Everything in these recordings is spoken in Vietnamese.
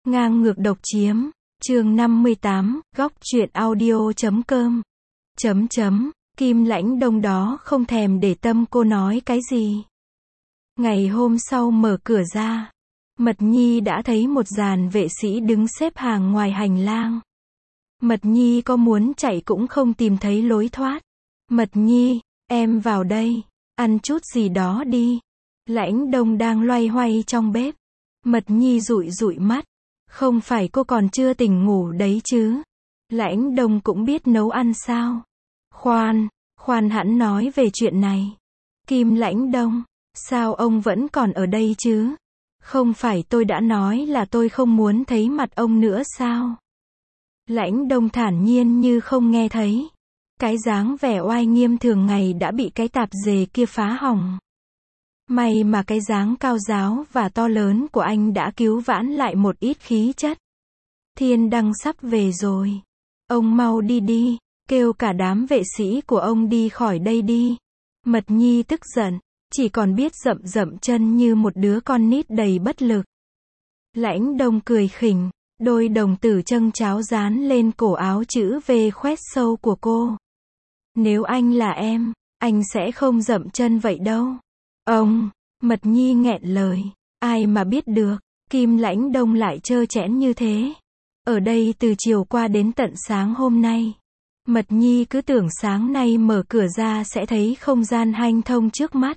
Ngang ngược độc chiếm, chương 58, góc truyện audio.com. Kim Lãnh Đông đó không thèm để tâm cô nói cái gì. Ngày hôm sau mở cửa ra, Mật Nhi đã thấy một dàn vệ sĩ đứng xếp hàng ngoài hành lang. Mật Nhi có muốn chạy cũng không tìm thấy lối thoát. Mật Nhi, em vào đây, ăn chút gì đó đi. Lãnh Đông đang loay hoay trong bếp. Mật Nhi dụi dụi mắt. Không phải cô còn chưa tỉnh ngủ đấy chứ. Lãnh Đông cũng biết nấu ăn sao. Khoan hẵn nói về chuyện này. Kim Lãnh Đông, sao ông vẫn còn ở đây chứ? Không phải tôi đã nói là tôi không muốn thấy mặt ông nữa sao? Lãnh Đông thản nhiên như không nghe thấy. Cái dáng vẻ oai nghiêm thường ngày đã bị cái tạp dề kia phá hỏng. May mà cái dáng cao ráo và to lớn của anh đã cứu vãn lại một ít khí chất. Thiên Đăng sắp về rồi. Ông mau đi đi, kêu cả đám vệ sĩ của ông đi khỏi đây đi. Mật Nhi tức giận, chỉ còn biết dậm dậm chân như một đứa con nít đầy bất lực. Lãnh Đông cười khỉnh, đôi đồng tử trâng cháo dán lên cổ áo chữ V khoét sâu của cô. Nếu anh là em, anh sẽ không dậm chân vậy đâu. Ông, Mật Nhi nghẹn lời, ai mà biết được, Kim Lãnh Đông lại trơ trẽn như thế. Ở đây từ chiều qua đến tận sáng hôm nay. Mật Nhi cứ tưởng sáng nay mở cửa ra sẽ thấy không gian hanh thông trước mắt.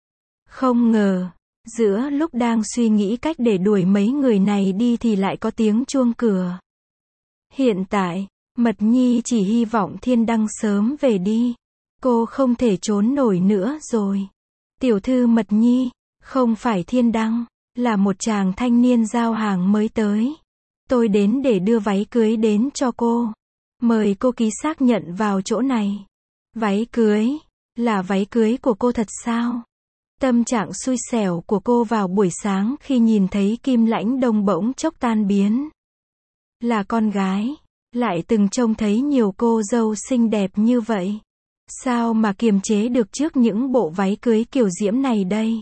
Không ngờ, giữa lúc đang suy nghĩ cách để đuổi mấy người này đi thì lại có tiếng chuông cửa. Hiện tại, Mật Nhi chỉ hy vọng Thiên Đăng sớm về đi. Cô không thể trốn nổi nữa rồi. Tiểu thư Mật Nhi, không phải Thiên Đăng, là một chàng thanh niên giao hàng mới tới. Tôi đến để đưa váy cưới đến cho cô. Mời cô ký xác nhận vào chỗ này. Váy cưới? Là váy cưới của cô thật sao? Tâm trạng xui xẻo của cô vào buổi sáng khi nhìn thấy Kim Lãnh Đông bỗng chốc tan biến. Là con gái, lại từng trông thấy nhiều cô dâu xinh đẹp như vậy. Sao mà kiềm chế được trước những bộ váy cưới kiểu diễm này đây?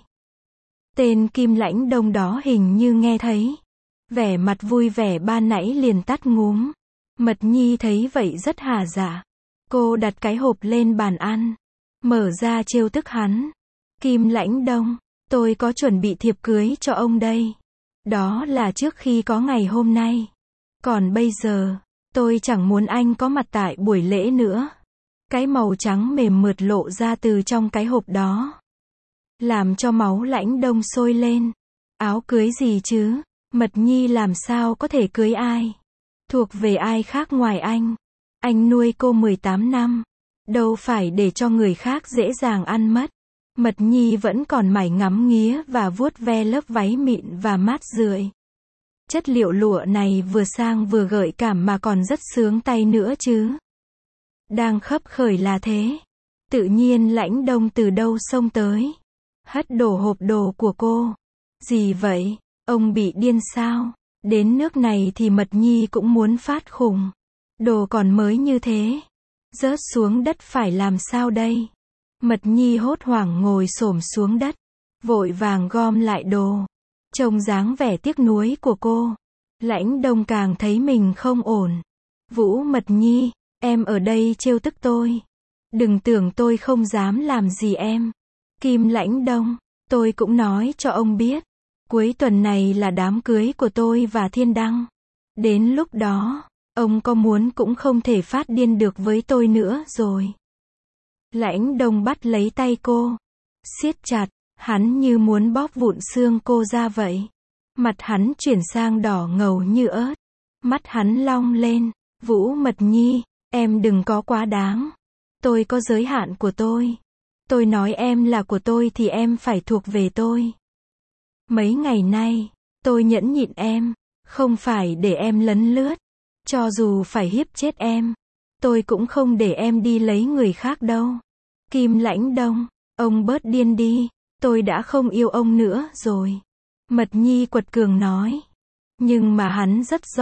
Tên Kim Lãnh Đông đó hình như nghe thấy. Vẻ mặt vui vẻ ban nãy liền tắt ngúm. Mật Nhi thấy vậy rất hà dạ. Cô đặt cái hộp lên bàn ăn. Mở ra trêu tức hắn. Kim Lãnh Đông, tôi có chuẩn bị thiệp cưới cho ông đây. Đó là trước khi có ngày hôm nay. Còn bây giờ, tôi chẳng muốn anh có mặt tại buổi lễ nữa. Cái màu trắng mềm mượt lộ ra từ trong cái hộp đó. Làm cho máu Lãnh Đông sôi lên. Áo cưới gì chứ? Mật Nhi làm sao có thể cưới ai? Thuộc về ai khác ngoài anh? Anh nuôi cô 18 năm. Đâu phải để cho người khác dễ dàng ăn mất. Mật Nhi vẫn còn mải ngắm nghía và vuốt ve lớp váy mịn và mát rượi. Chất liệu lụa này vừa sang vừa gợi cảm mà còn rất sướng tay nữa chứ. Đang khấp khởi là thế. Tự nhiên Lãnh Đông từ đâu xông tới. Hất đổ hộp đồ của cô. Gì vậy? Ông bị điên sao? Đến nước này thì Mật Nhi cũng muốn phát khùng. Đồ còn mới như thế. Rớt xuống đất phải làm sao đây? Mật Nhi hốt hoảng ngồi xổm xuống đất. Vội vàng gom lại đồ. Trông dáng vẻ tiếc nuối của cô. Lãnh Đông càng thấy mình không ổn. Vũ Mật Nhi, em ở đây trêu tức tôi. Đừng tưởng tôi không dám làm gì em. Kim Lãnh Đông, tôi cũng nói cho ông biết. Cuối tuần này là đám cưới của tôi và Thiên Đăng. Đến lúc đó, ông có muốn cũng không thể phát điên được với tôi nữa rồi. Lãnh Đông bắt lấy tay cô. Siết chặt, hắn như muốn bóp vụn xương cô ra vậy. Mặt hắn chuyển sang đỏ ngầu như ớt. Mắt hắn long lên. Vũ Mật Nhi, em đừng có quá đáng. Tôi có giới hạn của tôi. Tôi nói em là của tôi thì em phải thuộc về tôi. Mấy ngày nay, tôi nhẫn nhịn em, không phải để em lấn lướt. Cho dù phải hiếp chết em, tôi cũng không để em đi lấy người khác đâu. Kim Lãnh Đông, ông bớt điên đi, tôi đã không yêu ông nữa rồi. Mật Nhi quật cường nói. Nhưng mà hắn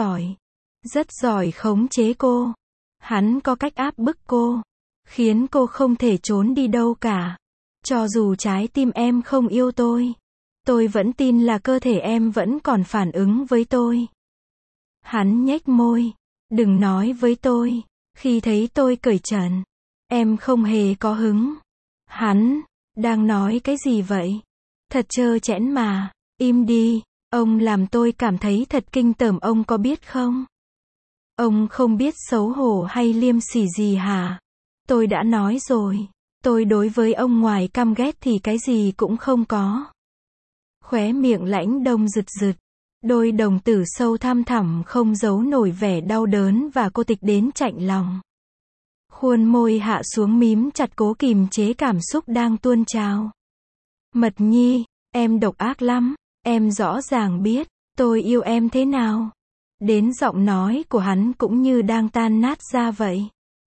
rất giỏi khống chế cô. Hắn có cách áp bức cô, khiến cô không thể trốn đi đâu cả. Cho dù trái tim em không yêu tôi vẫn tin là cơ thể em vẫn còn phản ứng với tôi. Hắn nhếch môi. Đừng nói với tôi. Khi thấy tôi cởi trần, em không hề có hứng. Hắn, đang nói cái gì vậy? Thật trơ trẽn mà. Im đi, ông làm tôi cảm thấy thật kinh tởm, ông có biết không? Ông không biết xấu hổ hay liêm sỉ gì hả? Tôi đã nói rồi, tôi đối với ông ngoài căm ghét thì cái gì cũng không có. Khóe miệng Lãnh Đông giật giật, đôi đồng tử sâu thăm thẳm không giấu nổi vẻ đau đớn và cô tịch đến chạnh lòng. Khuôn môi hạ xuống mím chặt cố kìm chế cảm xúc đang tuôn trào. Mật Nhi, em độc ác lắm, em rõ ràng biết, tôi yêu em thế nào. Đến giọng nói của hắn cũng như đang tan nát ra vậy.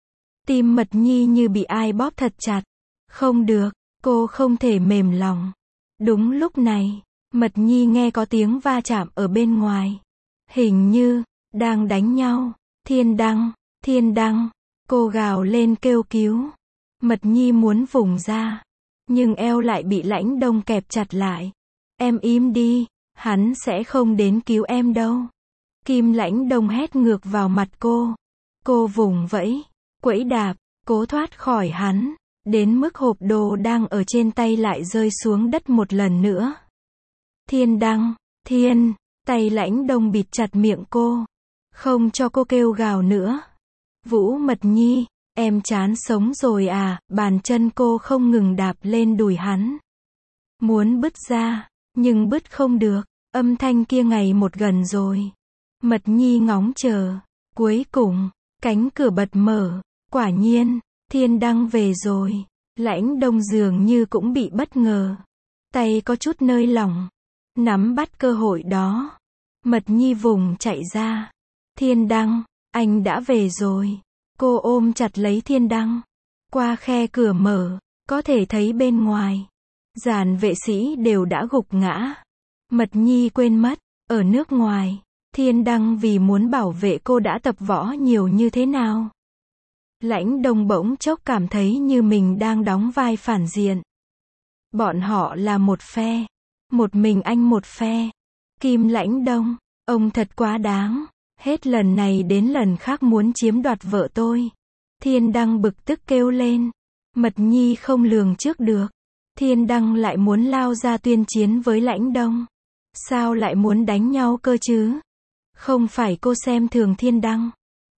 Tim Mật Nhi như bị ai bóp thật chặt. Không được, cô không thể mềm lòng. Đúng lúc này, Mật Nhi nghe có tiếng va chạm ở bên ngoài. Hình như, đang đánh nhau. Thiên Đăng, Thiên Đăng. Cô gào lên kêu cứu. Mật Nhi muốn vùng ra, nhưng eo lại bị Lãnh Đông kẹp chặt lại. Em im đi, hắn sẽ không đến cứu em đâu. Kim Lãnh Đông hét ngược vào mặt cô. Cô vùng vẫy, quẫy đạp, cố thoát khỏi hắn, đến mức hộp đồ đang ở trên tay lại rơi xuống đất một lần nữa. Thiên Đăng, Thiên, tay Lãnh Đông bịt chặt miệng cô, không cho cô kêu gào nữa. Vũ Mật Nhi, em chán sống rồi à? Bàn chân cô không ngừng đạp lên đùi hắn. Muốn bứt ra, nhưng bứt không được, âm thanh kia ngày một gần rồi. Mật Nhi ngóng chờ, cuối cùng, cánh cửa bật mở, quả nhiên, Thiên Đăng về rồi. Lãnh Đông dường như cũng bị bất ngờ, tay có chút nơi lỏng, nắm bắt cơ hội đó. Mật Nhi vùng chạy ra. Thiên Đăng, anh đã về rồi. Cô ôm chặt lấy Thiên Đăng. Qua khe cửa mở, có thể thấy bên ngoài, dàn vệ sĩ đều đã gục ngã. Mật Nhi quên mất, ở nước ngoài, Thiên Đăng vì muốn bảo vệ cô đã tập võ nhiều như thế nào. Lãnh Đông bỗng chốc cảm thấy như mình đang đóng vai phản diện. Bọn họ là một phe, một mình anh một phe. Kim Lãnh Đông, ông thật quá đáng, hết lần này đến lần khác muốn chiếm đoạt vợ tôi. Thiên Đăng bực tức kêu lên. Mật Nhi không lường trước được, Thiên Đăng lại muốn lao ra tuyên chiến với Lãnh Đông. Sao lại muốn đánh nhau cơ chứ? Không phải cô xem thường Thiên Đăng,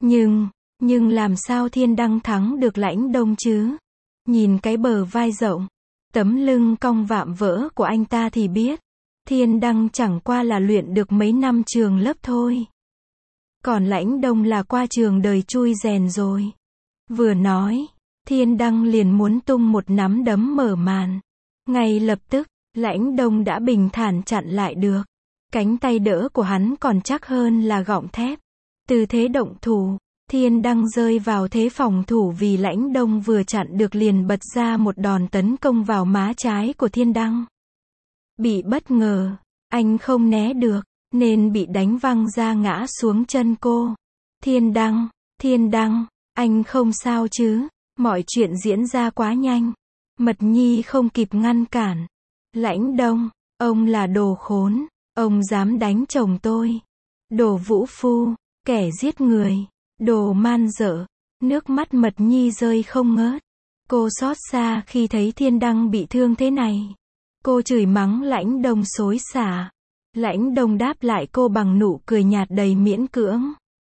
nhưng làm sao Thiên Đăng thắng được Lãnh Đông chứ? Nhìn cái bờ vai rộng, tấm lưng cong vạm vỡ của anh ta thì biết, Thiên Đăng chẳng qua là luyện được mấy năm trường lớp thôi. Còn Lãnh Đông là qua trường đời chui rèn rồi. Vừa nói, Thiên Đăng liền muốn tung một nắm đấm mở màn. Ngay lập tức, Lãnh Đông đã bình thản chặn lại được. Cánh tay đỡ của hắn còn chắc hơn là gọng thép. Từ thế động thủ, Thiên Đăng rơi vào thế phòng thủ vì Lãnh Đông vừa chặn được liền bật ra một đòn tấn công vào má trái của Thiên Đăng. Bị bất ngờ, anh không né được, nên bị đánh văng ra ngã xuống chân cô. Thiên Đăng, anh không sao chứ? Mọi chuyện diễn ra quá nhanh. Mật Nhi không kịp ngăn cản. Lãnh Đông, ông là đồ khốn, ông dám đánh chồng tôi. Đồ vũ phu, kẻ giết người, đồ man dợ. Nước mắt Mật Nhi rơi không ngớt. Cô xót xa khi thấy Thiên Đăng bị thương thế này. Cô chửi mắng Lãnh Đông xối xả. Lãnh Đông đáp lại cô bằng nụ cười nhạt đầy miễn cưỡng.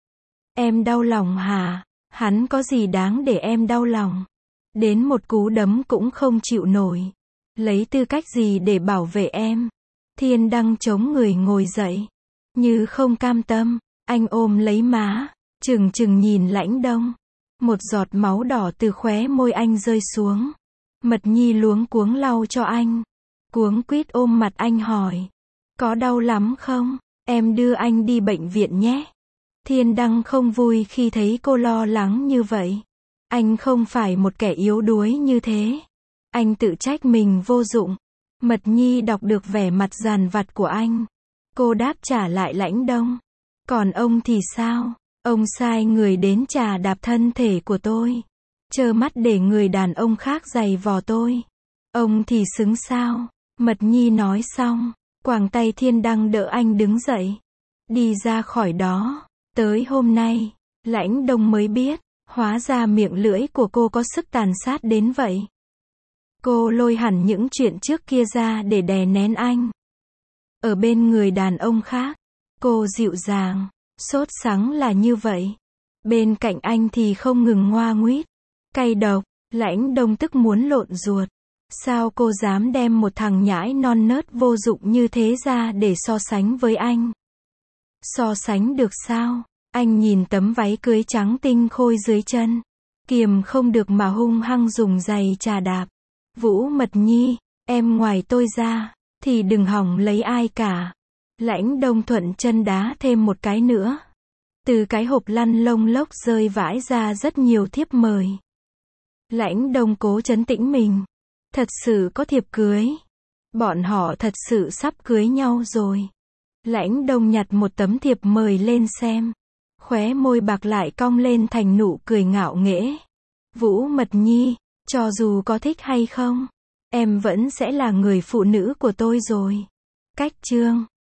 Em đau lòng hả? Hắn có gì đáng để em đau lòng? Đến một cú đấm cũng không chịu nổi. Lấy tư cách gì để bảo vệ em? Thiên Đăng chống người ngồi dậy. Như không cam tâm, anh ôm lấy má, trừng trừng nhìn Lãnh Đông. Một giọt máu đỏ từ khóe môi anh rơi xuống. Mật Nhi luống cuống lau cho anh. Cuống quýt ôm mặt anh hỏi. Có đau lắm không? Em đưa anh đi bệnh viện nhé. Thiên Đăng không vui khi thấy cô lo lắng như vậy. Anh không phải một kẻ yếu đuối như thế. Anh tự trách mình vô dụng. Mật Nhi đọc được vẻ mặt dằn vặt của anh. Cô đáp trả lại Lãnh Đông. Còn ông thì sao? Ông sai người đến chà đạp thân thể của tôi. Trơ mắt để người đàn ông khác giày vò tôi. Ông thì xứng sao? Mật Nhi nói xong, quàng tay Thiên Đăng đỡ anh đứng dậy. đi ra khỏi đó. Tới hôm nay, Lãnh Đông mới biết, hóa ra miệng lưỡi của cô có sức tàn sát đến vậy. Cô lôi hẳn những chuyện trước kia ra để đè nén anh. Ở bên người đàn ông khác, cô dịu dàng, sốt sắng là như vậy. Bên cạnh anh thì không ngừng ngoa nguýt, cay độc. Lãnh Đông tức muốn lộn ruột. Sao cô dám đem một thằng nhãi non nớt vô dụng như thế ra để so sánh với anh? So sánh được sao? Anh nhìn tấm váy cưới trắng tinh khôi dưới chân, kiềm không được mà hung hăng dùng giày chà đạp. Vũ Mật Nhi, em ngoài tôi ra, thì đừng hỏng lấy ai cả. Lãnh Đông thuận chân đá thêm một cái nữa. Từ cái hộp lăn lông lốc rơi vãi ra rất nhiều thiếp mời. Lãnh Đông cố trấn tĩnh mình. Thật sự có thiệp cưới. Bọn họ thật sự sắp cưới nhau rồi. Lãnh Đông nhặt một tấm thiệp mời lên xem. Khóe môi bạc lại cong lên thành nụ cười ngạo nghễ. Vũ Mật Nhi, cho dù có thích hay không, em vẫn sẽ là người phụ nữ của tôi rồi. Cách chương